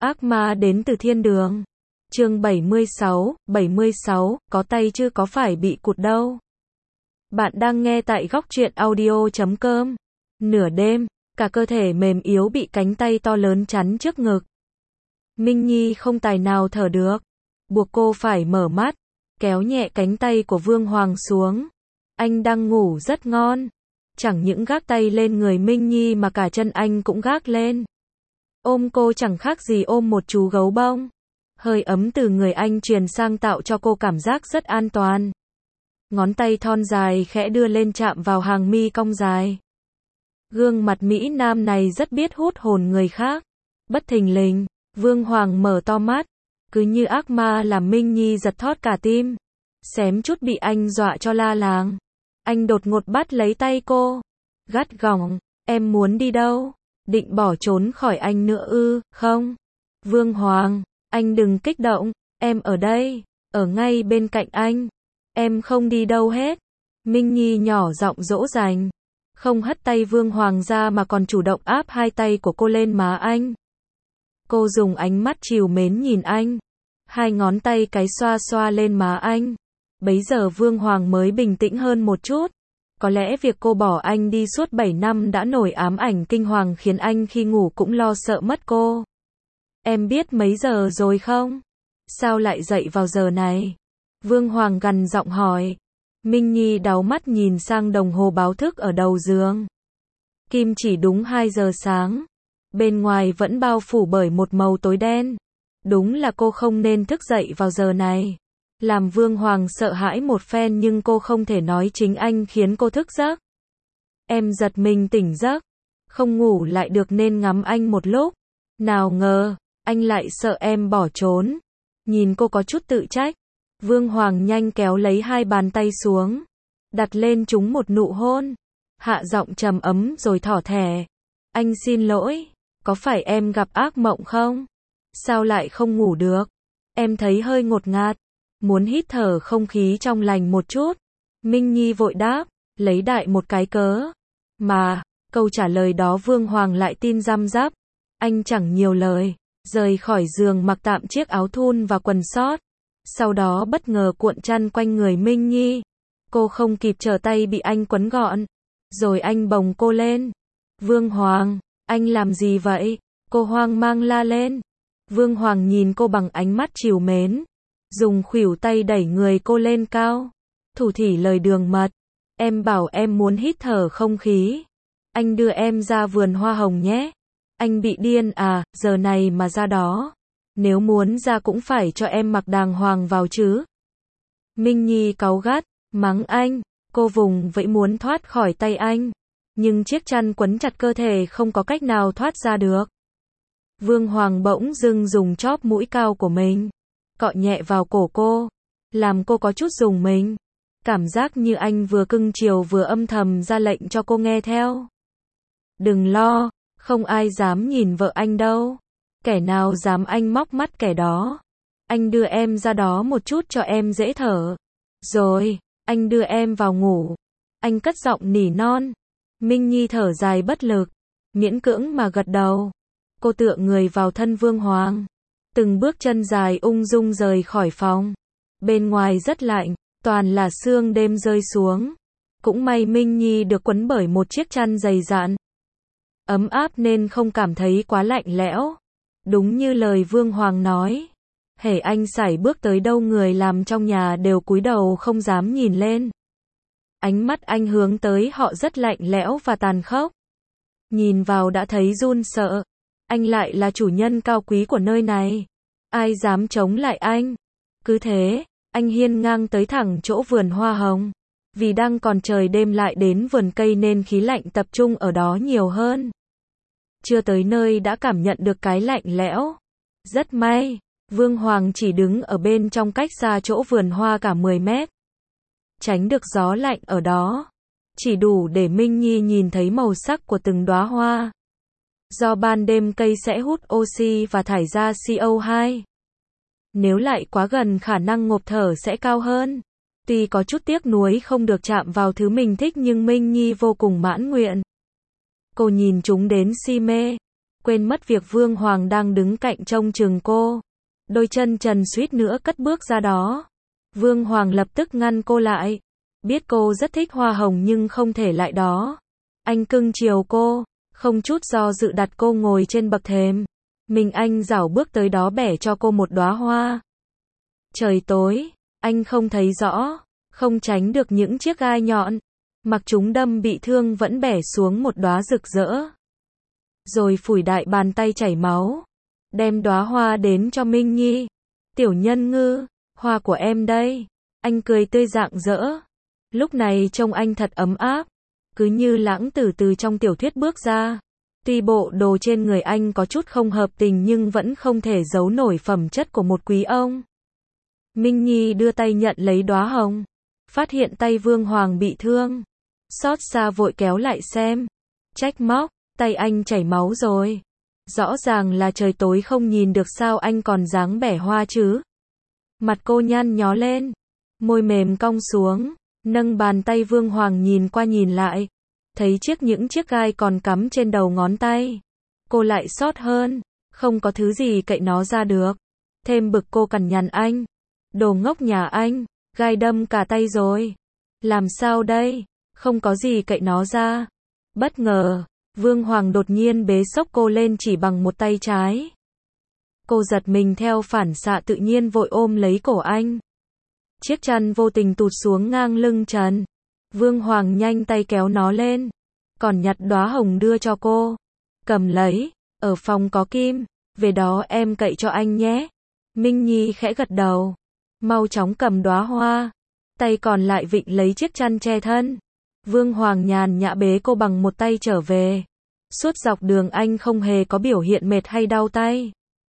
Ác ma đến từ thiên đường. Chương 76, có tay chứ có phải bị cụt đâu. Bạn đang nghe tại góc truyện audio.com. Nửa đêm, cả cơ thể mềm yếu bị cánh tay to lớn chắn trước ngực. Minh Nhi không tài nào thở được, buộc cô phải mở mắt, kéo nhẹ cánh tay của Vương Hoàng xuống. Anh đang ngủ rất ngon, chẳng những gác tay lên người Minh Nhi mà cả chân anh cũng gác lên. Ôm cô chẳng khác gì ôm một chú gấu bông. Hơi ấm từ người anh truyền sang tạo cho cô cảm giác rất an toàn. Ngón tay thon dài khẽ đưa lên chạm vào hàng mi cong dài. Gương mặt Mỹ Nam này rất biết hút hồn người khác. Bất thình lình, Vương Hoàng mở to mắt, cứ như ác ma làm Minh Nhi giật thót cả tim. Xém chút bị anh dọa cho la làng. Anh đột ngột bắt lấy tay cô, gắt gỏng, em muốn đi đâu? Định bỏ trốn khỏi anh nữa ư? Không. Vương Hoàng, anh đừng kích động, em ở đây, ở ngay bên cạnh anh. Em không đi đâu hết. Minh Nhi nhỏ giọng dỗ dành, không hất tay Vương Hoàng ra mà còn chủ động áp hai tay của cô lên má anh. Cô dùng ánh mắt trìu mến nhìn anh, hai ngón tay cái xoa xoa lên má anh. Bấy giờ Vương Hoàng mới bình tĩnh hơn một chút. Có lẽ việc cô bỏ anh đi suốt 7 năm đã nổi ám ảnh kinh hoàng khiến anh khi ngủ cũng lo sợ mất cô. Em biết mấy giờ rồi không? Sao lại dậy vào giờ này? Vương Hoàng gằn giọng hỏi. Minh Nhi đáu mắt nhìn sang đồng hồ báo thức ở đầu giường. Kim chỉ đúng 2 giờ sáng. Bên ngoài vẫn bao phủ bởi một màu tối đen. Đúng là cô không nên thức dậy vào giờ này. Làm Vương Hoàng sợ hãi một phen nhưng cô không thể nói chính anh khiến cô thức giấc. Em giật mình tỉnh giấc, không ngủ lại được nên ngắm anh một lúc. Nào ngờ, anh lại sợ em bỏ trốn. Nhìn cô có chút tự trách. Vương Hoàng nhanh kéo lấy hai bàn tay xuống, đặt lên chúng một nụ hôn. Hạ giọng trầm ấm rồi thỏ thẻ. Anh xin lỗi, có phải em gặp ác mộng không? Sao lại không ngủ được? Em thấy hơi ngột ngạt, muốn hít thở không khí trong lành một chút. Minh Nhi vội đáp, lấy đại một cái cớ. Mà, câu trả lời đó Vương Hoàng lại tin răm rắp. Anh chẳng nhiều lời, rời khỏi giường mặc tạm chiếc áo thun và quần sót. Sau đó bất ngờ cuộn chăn quanh người Minh Nhi. Cô không kịp trở tay bị anh quấn gọn. Rồi anh bồng cô lên. Vương Hoàng, anh làm gì vậy? Cô hoang mang la lên. Vương Hoàng nhìn cô bằng ánh mắt trìu mến. Dùng khuỷu tay đẩy người cô lên cao. Thủ thỉ lời đường mật. Em bảo em muốn hít thở không khí. Anh đưa em ra vườn hoa hồng nhé. Anh bị điên à, giờ này mà ra đó. Nếu muốn ra cũng phải cho em mặc đàng hoàng vào chứ. Minh Nhi cáu gắt, mắng anh. Cô vùng vẫy muốn thoát khỏi tay anh. Nhưng chiếc chăn quấn chặt cơ thể không có cách nào thoát ra được. Vương Hoàng bỗng dưng dùng chóp mũi cao của mình cọ nhẹ vào cổ cô, làm cô có chút rùng mình. Cảm giác như anh vừa cưng chiều vừa âm thầm ra lệnh cho cô nghe theo. Đừng lo, không ai dám nhìn vợ anh đâu. Kẻ nào dám anh móc mắt kẻ đó. Anh đưa em ra đó một chút cho em dễ thở. Rồi, anh đưa em vào ngủ. Anh cất giọng nỉ non. Minh Nhi thở dài bất lực, miễn cưỡng mà gật đầu. Cô tựa người vào thân Vương Hoàng. Từng bước chân dài ung dung rời khỏi phòng. Bên ngoài rất lạnh, toàn là sương đêm rơi xuống. Cũng may Minh Nhi được quấn bởi một chiếc chăn dày dặn. Ấm áp nên không cảm thấy quá lạnh lẽo. Đúng như lời Vương Hoàng nói. Hễ anh sải bước tới đâu người làm trong nhà đều cúi đầu không dám nhìn lên. Ánh mắt anh hướng tới họ rất lạnh lẽo và tàn khốc. Nhìn vào đã thấy run sợ. Anh lại là chủ nhân cao quý của nơi này. Ai dám chống lại anh? Cứ thế, anh hiên ngang tới thẳng chỗ vườn hoa hồng. Vì đang còn trời đêm lại đến vườn cây nên khí lạnh tập trung ở đó nhiều hơn. Chưa tới nơi đã cảm nhận được cái lạnh lẽo. Rất may, Vương Hoàng chỉ đứng ở bên trong cách xa chỗ vườn hoa cả 10 mét. Tránh được gió lạnh ở đó. Chỉ đủ để Minh Nhi nhìn thấy màu sắc của từng đóa hoa. Do ban đêm cây sẽ hút oxy và thải ra CO2. Nếu lại quá gần khả năng ngộp thở sẽ cao hơn. Tuy có chút tiếc nuối không được chạm vào thứ mình thích nhưng Minh Nhi vô cùng mãn nguyện. Cô nhìn chúng đến si mê. quên mất việc Vương Hoàng đang đứng cạnh trông chừng cô. Đôi chân trần suýt nữa cất bước ra đó. Vương Hoàng lập tức ngăn cô lại. Biết cô rất thích hoa hồng nhưng không thể lại đó. Anh cưng chiều cô, không chút do dự đặt cô ngồi trên bậc thềm. Mình anh rảo bước tới đó bẻ cho cô một đóa hoa. Trời tối, anh không thấy rõ, không tránh được những chiếc gai nhọn. Mặc chúng đâm bị thương vẫn bẻ xuống một đóa rực rỡ. Rồi phủi đại bàn tay chảy máu. Đem đóa hoa đến cho Minh Nhi. Tiểu Nhân Ngư, hoa của em đây. Anh cười tươi rạng rỡ. Lúc này trông anh thật ấm áp. Cứ như lãng tử từ trong tiểu thuyết bước ra. Tuy bộ đồ trên người anh có chút không hợp tình nhưng vẫn không thể giấu nổi phẩm chất của một quý ông. Minh Nhi đưa tay nhận lấy đóa hồng. Phát hiện tay Vương Hoàng bị thương. Xót xa vội kéo lại xem. Trách móc, tay anh chảy máu rồi. Rõ ràng là trời tối không nhìn được sao anh còn dáng bẻ hoa chứ. Mặt cô nhăn nhó lên. Môi mềm cong xuống. Nâng bàn tay Vương Hoàng nhìn qua nhìn lại. Thấy những chiếc gai còn cắm trên đầu ngón tay. Cô lại xót hơn. Không có thứ gì cậy nó ra được. Thêm bực cô cằn nhằn anh. Đồ ngốc nhà anh. Gai đâm cả tay rồi. Làm sao đây? Không có gì cậy nó ra. Bất ngờ, Vương Hoàng đột nhiên bế xốc cô lên chỉ bằng một tay trái. Cô giật mình theo phản xạ tự nhiên vội ôm lấy cổ anh. Chiếc chăn vô tình tụt xuống ngang lưng trần. Vương Hoàng nhanh tay kéo nó lên. Còn nhặt đóa hồng đưa cho cô. Cầm lấy, ở phòng có kim. Về đó em cậy cho anh nhé. Minh Nhi khẽ gật đầu. Mau chóng cầm đóa hoa. Tay còn lại vịn lấy chiếc chăn che thân. Vương Hoàng nhàn nhã bế cô bằng một tay trở về. Suốt dọc đường anh không hề có biểu hiện mệt hay đau tay.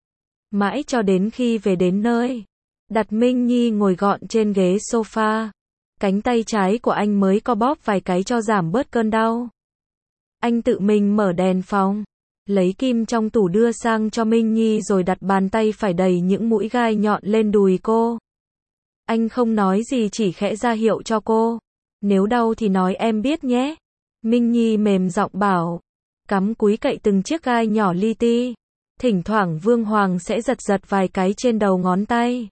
Mãi cho đến khi về đến nơi. Đặt Minh Nhi ngồi gọn trên ghế sofa. Cánh tay trái của anh mới co bóp vài cái cho giảm bớt cơn đau. Anh tự mình mở đèn phòng. Lấy kim trong tủ đưa sang cho Minh Nhi rồi đặt bàn tay phải đầy những mũi gai nhọn lên đùi cô. Anh không nói gì chỉ khẽ ra hiệu cho cô. Nếu đau thì nói em biết nhé. Minh Nhi mềm giọng bảo. Cắm cúi cậy từng chiếc gai nhỏ li ti. Thỉnh thoảng Vương Hoàng sẽ giật giật vài cái trên đầu ngón tay.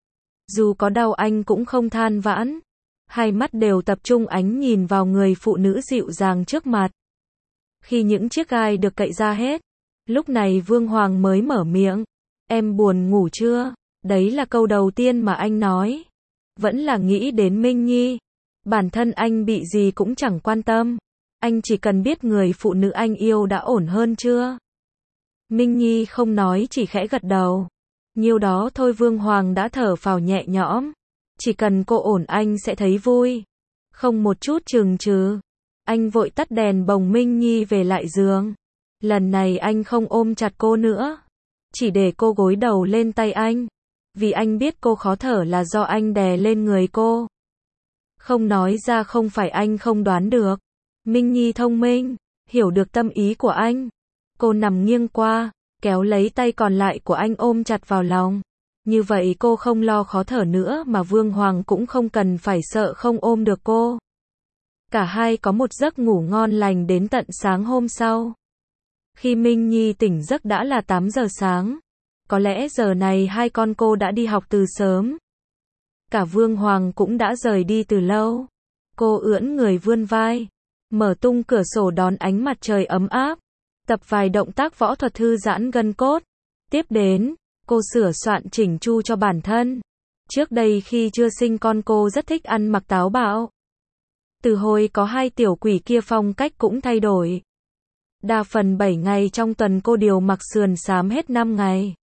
Dù có đau anh cũng không than vãn. Hai mắt đều tập trung ánh nhìn vào người phụ nữ dịu dàng trước mặt. Khi những chiếc gai được cậy ra hết, lúc này Vương Hoàng mới mở miệng. Em buồn ngủ chưa? Đấy là câu đầu tiên mà anh nói. Vẫn là nghĩ đến Minh Nhi. Bản thân anh bị gì cũng chẳng quan tâm. Anh chỉ cần biết người phụ nữ anh yêu đã ổn hơn chưa. Minh Nhi không nói chỉ khẽ gật đầu. Nhiêu đó thôi Vương Hoàng đã thở phào nhẹ nhõm. Chỉ cần cô ổn anh sẽ thấy vui. Không một chút chừng chừ. Anh vội tắt đèn bồng Minh Nhi về lại giường. Lần này anh không ôm chặt cô nữa. Chỉ để cô gối đầu lên tay anh. Vì anh biết cô khó thở là do anh đè lên người cô. Không nói ra không phải anh không đoán được. Minh Nhi thông minh, hiểu được tâm ý của anh. Cô nằm nghiêng qua, kéo lấy tay còn lại của anh ôm chặt vào lòng. Như vậy cô không lo khó thở nữa mà Vương Hoàng cũng không cần phải sợ không ôm được cô. Cả hai có một giấc ngủ ngon lành đến tận sáng hôm sau. Khi Minh Nhi tỉnh giấc đã là 8 giờ sáng. Có lẽ giờ này hai con cô đã đi học từ sớm. Cả Vương Hoàng cũng đã rời đi từ lâu. Cô ưỡn người vươn vai, mở tung cửa sổ đón ánh mặt trời ấm áp. Tập vài động tác võ thuật thư giãn gân cốt. Tiếp đến, cô sửa soạn chỉnh chu cho bản thân. Trước đây khi chưa sinh con cô rất thích ăn mặc táo bạo. Từ hồi có hai tiểu quỷ kia phong cách cũng thay đổi. Đa phần 7 ngày trong tuần cô đều mặc sườn xám hết 5 ngày.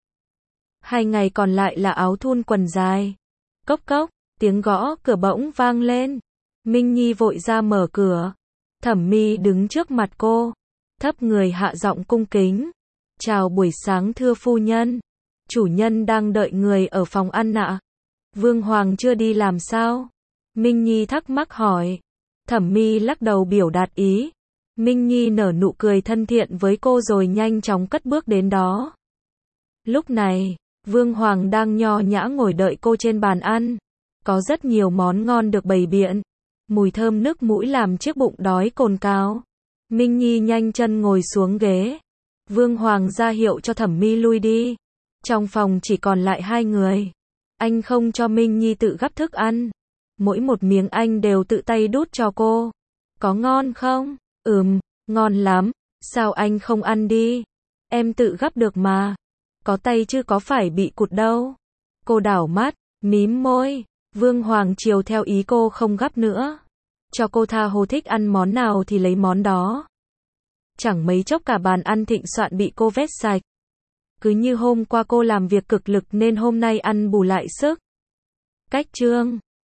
2 ngày còn lại là áo thun quần dài. Cốc cốc, tiếng gõ cửa bỗng vang lên. Minh Nhi vội ra mở cửa. Thẩm Mi đứng trước mặt cô. Thấp người hạ giọng cung kính. Chào buổi sáng thưa phu nhân. Chủ nhân đang đợi người ở phòng ăn ạ. Vương Hoàng chưa đi làm sao? Minh Nhi thắc mắc hỏi. Thẩm Mi lắc đầu biểu đạt ý. Minh Nhi nở nụ cười thân thiện với cô rồi nhanh chóng cất bước đến đó. Lúc này, Vương Hoàng đang nho nhã ngồi đợi cô trên bàn ăn. Có rất nhiều món ngon được bày biện. Mùi thơm nước mũi làm chiếc bụng đói cồn cào. Minh Nhi nhanh chân ngồi xuống ghế. Vương Hoàng ra hiệu cho Thẩm Mi lui đi. Trong phòng chỉ còn lại hai người. Anh không cho Minh Nhi tự gắp thức ăn. Mỗi một miếng anh đều tự tay đút cho cô. Có ngon không? Ngon lắm. Sao anh không ăn đi? Em tự gắp được mà. Có tay chứ có phải bị cụt đâu. Cô đảo mắt, mím môi. Vương Hoàng chiều theo ý cô không gắp nữa. Cho cô tha hồ thích ăn món nào thì lấy món đó. Chẳng mấy chốc cả bàn ăn thịnh soạn bị cô vét sạch. Cứ như hôm qua cô làm việc cực lực nên hôm nay ăn bù lại sức. Cách chương